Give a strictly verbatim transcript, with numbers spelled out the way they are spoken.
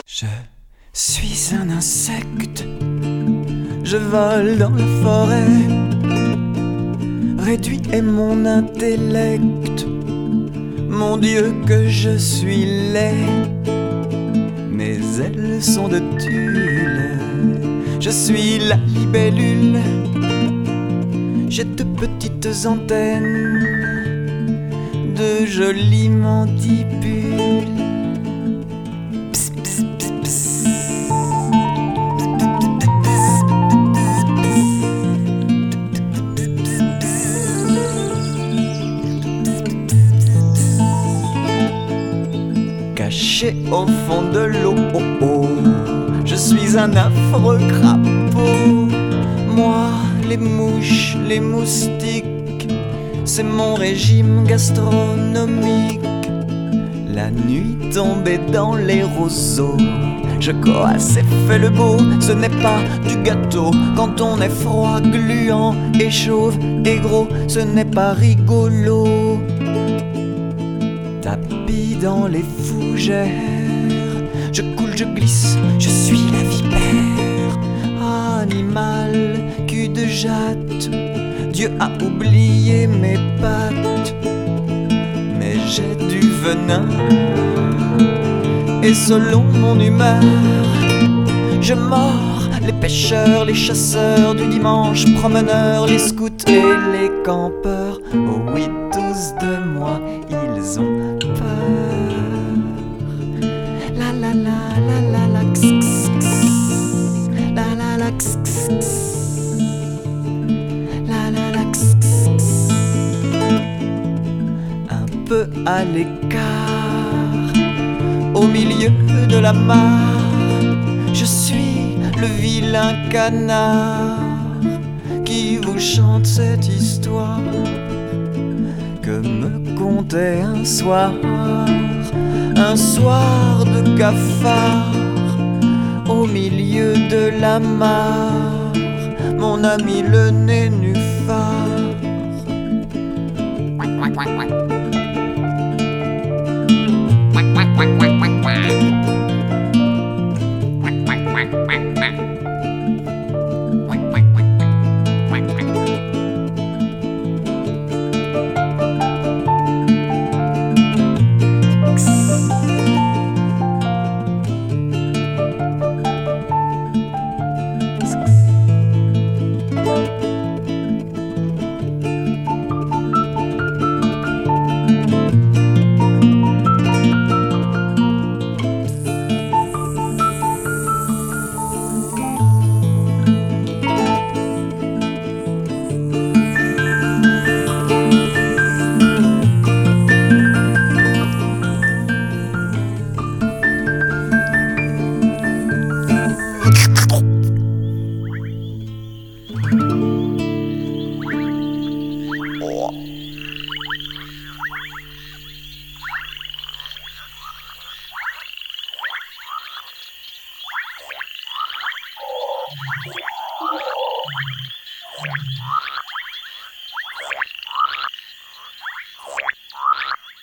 Je suis un insecte, je vole dans la forêt. Réduit est mon intellect, mon Dieu que je suis laid. Mes ailes sont de tulle, je suis la libellule. J'ai de petites antennes, de jolies mandibules. Pss, pss, pss, pss. Caché au fond de l'eau, oh oh, je suis un affreux crapaud. Moi, les mouches, les moustiques, c'est mon régime gastronomique. La nuit tombée dans les roseaux, je coasse et fais le beau. Ce n'est pas du gâteau quand on est froid, gluant et chauve et gros. Ce n'est pas rigolo. Tapis dans les fougères, je coule, je glisse, je suis la vipère. Animal, cul de jatte, Dieu a oublié mes pattes. Mais j'ai du venin, et selon mon humeur, je mords les pêcheurs, les chasseurs du dimanche, promeneurs, les scouts et les campeurs. Oh oui, tous de moi, ils ont peur. La la la la la la x, x, x. La la la x, x, x. La la la x, x, x. Un peu à l'écart, au milieu de la mare, je suis le vilain canard qui vous chante cette histoire que me contait un soir, un soir de cafard, au milieu de la mare, mon ami le nénuphar